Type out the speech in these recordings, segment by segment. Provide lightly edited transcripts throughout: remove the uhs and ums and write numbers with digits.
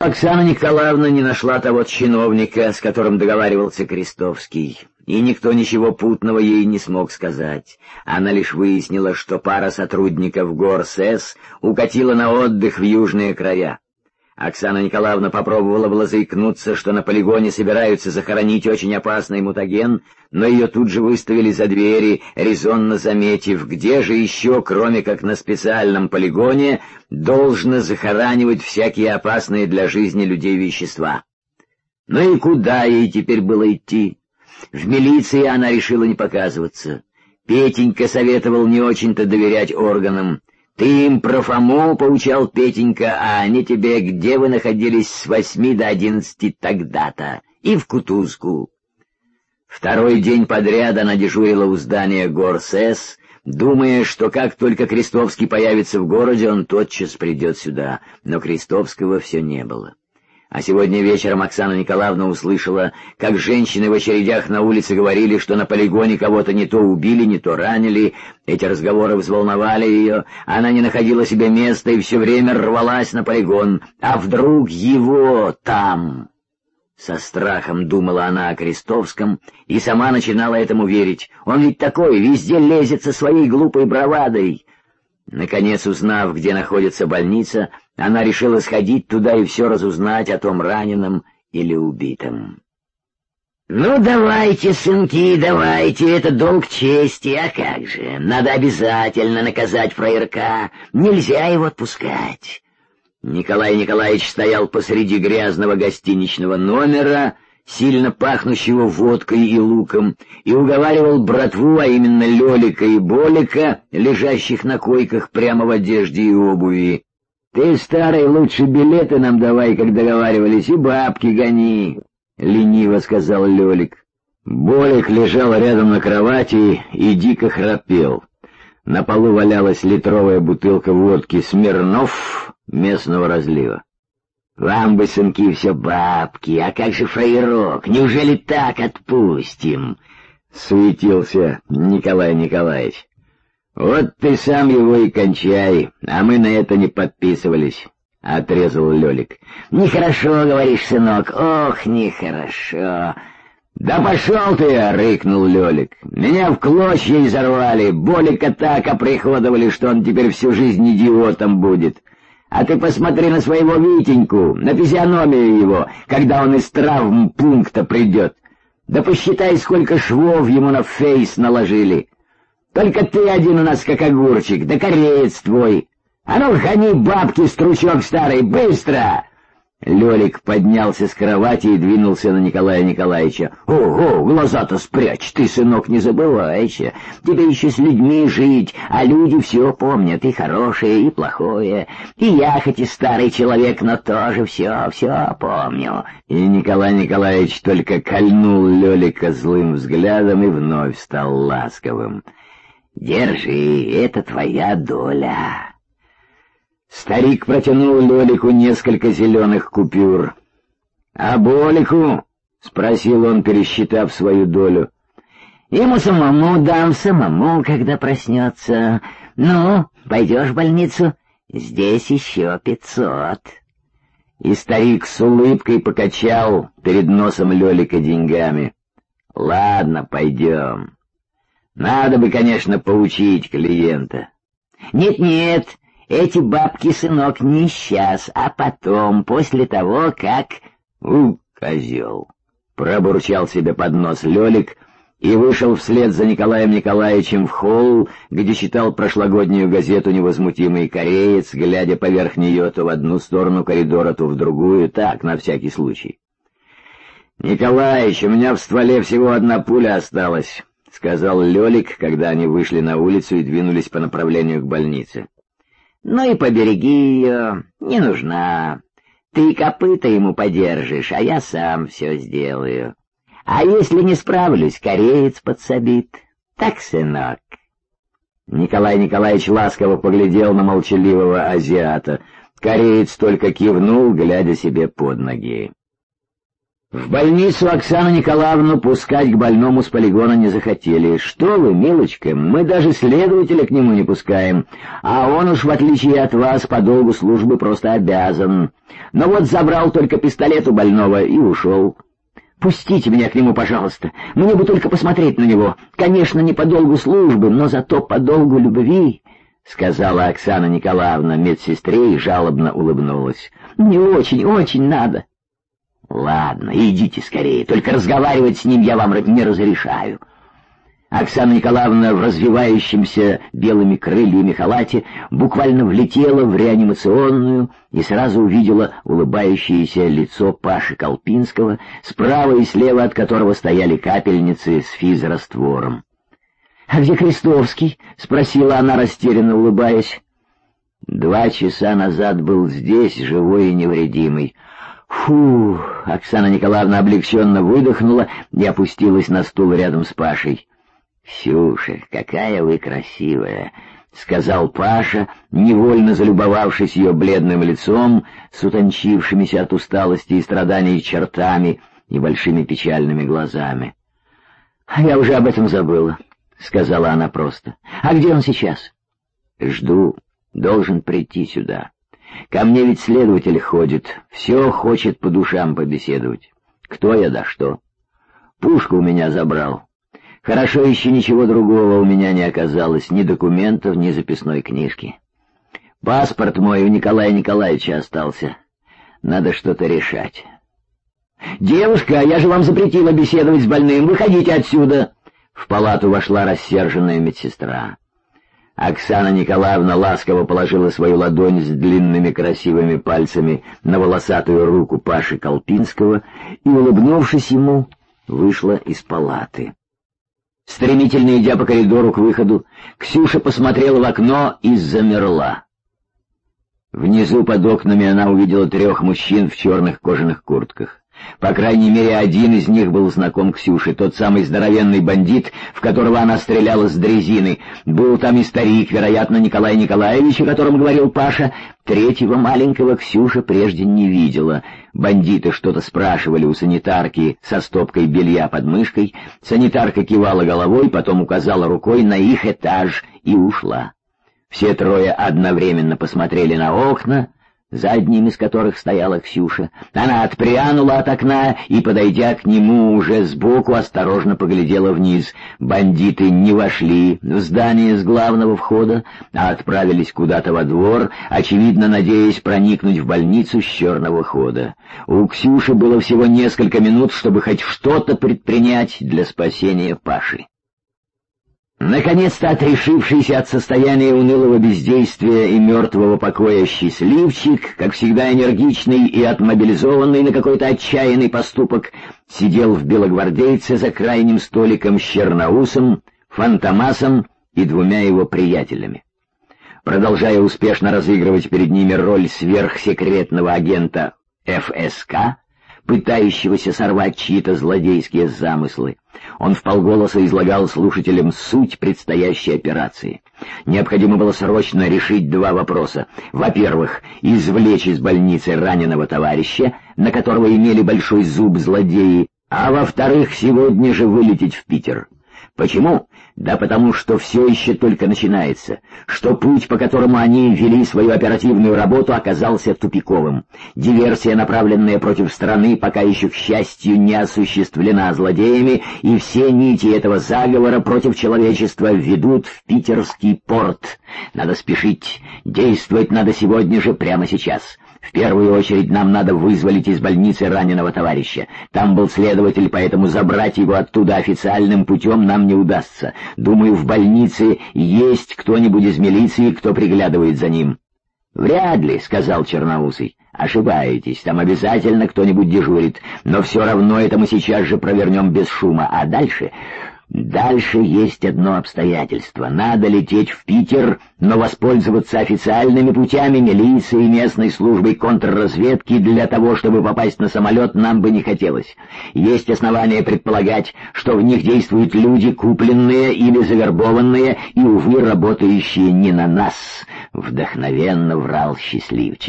Оксана Николаевна не нашла того чиновника, с которым договаривался Крестовский, и никто ничего путного ей не смог сказать. Она лишь выяснила, что пара сотрудников ГОР-СЭС укатила на отдых в южные края. Оксана Николаевна попробовала было заикнуться, что на полигоне собираются захоронить очень опасный мутаген, но ее тут же выставили за двери, резонно заметив, где же еще, кроме как на специальном полигоне, должно захоранивать всякие опасные для жизни людей вещества. Ну и куда ей теперь было идти? В милиции она решила не показываться. Петенька советовал не очень-то доверять органам. «Ты им про Фому поучал, Петенька, а они тебе, где вы находились с 8 до 11 тогда-то, и в Кутузку». Второй день подряд она дежурила у здания ГОР-СЭС, думая, что как только Крестовский появится в городе, он тотчас придет сюда, но Крестовского все не было. А сегодня вечером Оксана Николаевна услышала, как женщины в очередях на улице говорили, что на полигоне кого-то не то убили, не то ранили. Эти разговоры взволновали ее, она не находила себе места и все время рвалась на полигон. А вдруг его там? Со страхом думала она о Крестовском и сама начинала этому верить. Он ведь такой, везде лезет со своей глупой бравадой. Наконец, узнав, где находится больница, она решила сходить туда и все разузнать о том раненом или убитом. «Ну, давайте, сынки, давайте, это долг чести, а как же? Надо обязательно наказать фраерка, нельзя его отпускать». Николай Николаевич стоял посреди грязного гостиничного номера, сильно пахнущего водкой и луком, и уговаривал братву, а именно Лёлика и Болика, лежащих на койках прямо в одежде и обуви. «Ты, старый, лучше билеты нам давай, как договаривались, и бабки гони», — лениво сказал Лёлик. Болик лежал рядом на кровати и дико храпел. На полу валялась литровая бутылка водки «Смирнов» местного разлива. «Вам бы, сынки, все бабки, а как же фраерок? Неужели так отпустим?» — суетился Николай Николаевич. «Вот ты сам его и кончай, а мы на это не подписывались», — отрезал Лёлик. «Нехорошо, говоришь, сынок, ох, нехорошо». «Да пошел ты!» — рыкнул Лёлик. «Меня в клочья изорвали, Болика так оприходовали, что он теперь всю жизнь идиотом будет. А ты посмотри на своего Витеньку, на физиономию его, когда он из травмпункта придет. Да посчитай, сколько швов ему на фейс наложили. Только ты один у нас как огурчик, да кореец твой. А ну, гони бабки, стручок старый, быстро!» Лёлик поднялся с кровати и двинулся на Николая Николаевича. «Ого, глаза-то спрячь, ты, сынок, не забывайся. Тебе еще с людьми жить, а люди все помнят, и хорошее, и плохое. И я, хоть и старый человек, но тоже все помню». И Николай Николаевич только кольнул Лёлика злым взглядом и вновь стал ласковым. «Держи, это твоя доля». Старик протянул Лёлику несколько зеленых купюр. «А Болику?» — спросил он, пересчитав свою долю. «Ему самому дам, самому, когда проснется. Ну, пойдешь в больницу? Здесь еще 500». И старик с улыбкой покачал перед носом Лёлика деньгами. «Ладно, пойдем. Надо бы, конечно, поучить клиента». «Нет-нет». Эти бабки, сынок, не сейчас, а потом, после того, как...» «Козел!» — пробурчал себе под нос Лёлик и вышел вслед за Николаем Николаевичем в холл, где читал прошлогоднюю газету «Невозмутимый кореец», глядя поверх нее то в одну сторону коридора, то в другую, так, на всякий случай. «Николаич, у меня в стволе всего одна пуля осталась», — сказал Лёлик, когда они вышли на улицу и двинулись по направлению к больнице. «Ну и побереги ее, не нужна. Ты копыта ему подержишь, а я сам все сделаю. А если не справлюсь, кореец подсобит. Так, сынок?» Николай Николаевич ласково поглядел на молчаливого азиата. Кореец только кивнул, глядя себе под ноги. В больницу Оксану Николаевну пускать к больному с полигона не захотели. «Что вы, милочка, мы даже следователя к нему не пускаем, а он уж, в отличие от вас, по долгу службы просто обязан. Но вот забрал только пистолет у больного и ушел». «Пустите меня к нему, пожалуйста, мне бы только посмотреть на него. Конечно, не по долгу службы, но зато по долгу любви», — сказала Оксана Николаевна медсестре и жалобно улыбнулась. «Мне очень, очень надо». «Ладно, идите скорее, только разговаривать с ним я вам не разрешаю». Оксана Николаевна в развивающемся белыми крыльями халате буквально влетела в реанимационную и сразу увидела улыбающееся лицо Паши Колпинского, справа и слева от которого стояли капельницы с физраствором. «А где Крестовский?» — спросила она, растерянно улыбаясь. 2 часа назад был здесь, живой и невредимый. «Фу!» — Оксана Николаевна облегченно выдохнула и опустилась на стул рядом с Пашей. «Ксюша, какая вы красивая!» — сказал Паша, невольно залюбовавшись ее бледным лицом, с утончившимися от усталости и страданий чертами и большими печальными глазами. «А я уже об этом забыла», — сказала она просто. «А где он сейчас?» «Жду. Должен прийти сюда. Ко мне ведь следователь ходит, все хочет по душам побеседовать. Кто я да что. Пушку у меня забрал. Хорошо, еще ничего другого у меня не оказалось, ни документов, ни записной книжки. Паспорт мой у Николая Николаевича остался. Надо что-то решать». «Девушка, я же вам запретила беседовать с больным, выходите отсюда!» В палату вошла рассерженная медсестра. Оксана Николаевна ласково положила свою ладонь с длинными красивыми пальцами на волосатую руку Паши Колпинского и, улыбнувшись ему, вышла из палаты. Стремительно идя по коридору к выходу, Ксюша посмотрела в окно и замерла. Внизу под окнами она увидела 3 мужчин в черных кожаных куртках. По крайней мере, один из них был знаком Ксюше, тот самый здоровенный бандит, в которого она стреляла с дрезины. Был там и старик, вероятно, Николай Николаевич, о котором говорил Паша. 3-го маленького Ксюша прежде не видела. Бандиты что-то спрашивали у санитарки со стопкой белья под мышкой. Санитарка кивала головой, потом указала рукой на их этаж и ушла. Все 3 одновременно посмотрели на окна, за одним из которых стояла Ксюша. Она отпрянула от окна и, подойдя к нему уже сбоку, осторожно поглядела вниз. Бандиты не вошли в здание с главного входа, а отправились куда-то во двор, очевидно, надеясь проникнуть в больницу с черного хода. У Ксюши было всего несколько минут, чтобы хоть что-то предпринять для спасения Паши. Наконец-то отрешившийся от состояния унылого бездействия и мертвого покоя счастливчик, как всегда энергичный и отмобилизованный на какой-то отчаянный поступок, сидел в белогвардейце за крайним столиком с Черноусом, Фантомасом и 2 его приятелями. Продолжая успешно разыгрывать перед ними роль сверхсекретного агента ФСК, пытающегося сорвать чьи-то злодейские замыслы, он вполголоса излагал слушателям суть предстоящей операции. Необходимо было срочно решить 2 вопроса. Во-первых, извлечь из больницы раненого товарища, на которого имели большой зуб злодеи, а во-вторых, сегодня же вылететь в Питер. Почему? Да потому что все еще только начинается, что путь, по которому они вели свою оперативную работу, оказался тупиковым. Диверсия, направленная против страны, пока еще, к счастью, не осуществлена злодеями, и все нити этого заговора против человечества ведут в питерский порт. Надо спешить, действовать надо сегодня же, прямо сейчас. В первую очередь нам надо вызволить из больницы раненого товарища. Там был следователь, поэтому забрать его оттуда официальным путем нам не удастся. Думаю, в больнице есть кто-нибудь из милиции, кто приглядывает за ним». «Вряд ли», — сказал Черноусый. «Ошибаетесь, там обязательно кто-нибудь дежурит, но все равно это мы сейчас же провернем без шума. А дальше... Дальше есть одно обстоятельство. Надо лететь в Питер, но воспользоваться официальными путями милиции и местной службой контрразведки для того, чтобы попасть на самолет, нам бы не хотелось. Есть основания предполагать, что в них действуют люди, купленные или завербованные, и, увы, работающие не на нас», — вдохновенно врал счастливчик.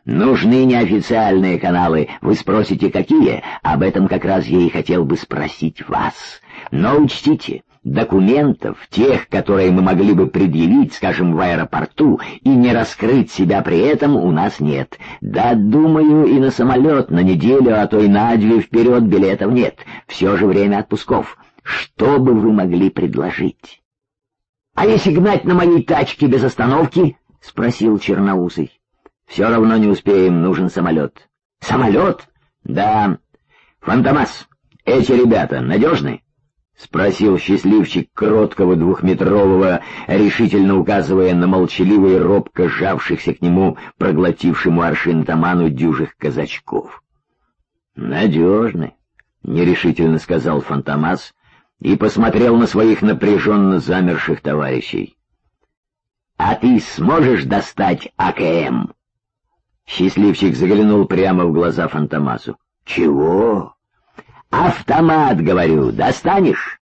Нужны неофициальные каналы. Вы спросите, какие? Об этом как раз я и хотел бы спросить вас. Но учтите, документов, тех, которые мы могли бы предъявить, скажем, в аэропорту, и не раскрыть себя при этом, у нас нет. Да, думаю, и на самолет на неделю, а то и на 2 вперед билетов нет. Все же время отпусков. Что бы вы могли предложить? — А если гнать на моей тачке без остановки? — спросил Черноусый. — Все равно не успеем, нужен самолет. — Самолет? — Да. — Фантомас, эти ребята надежны? — спросил счастливчик кроткого 2-метрового, решительно указывая на молчаливо и робко сжавшихся к нему, проглотившему аршин таману дюжих казачков. — Надежны, — нерешительно сказал Фантомас и посмотрел на своих напряженно замерших товарищей. — А ты сможешь достать АКМ? Счастливчик заглянул прямо в глаза Фантомасу. — Чего? — Автомат, говорю, достанешь?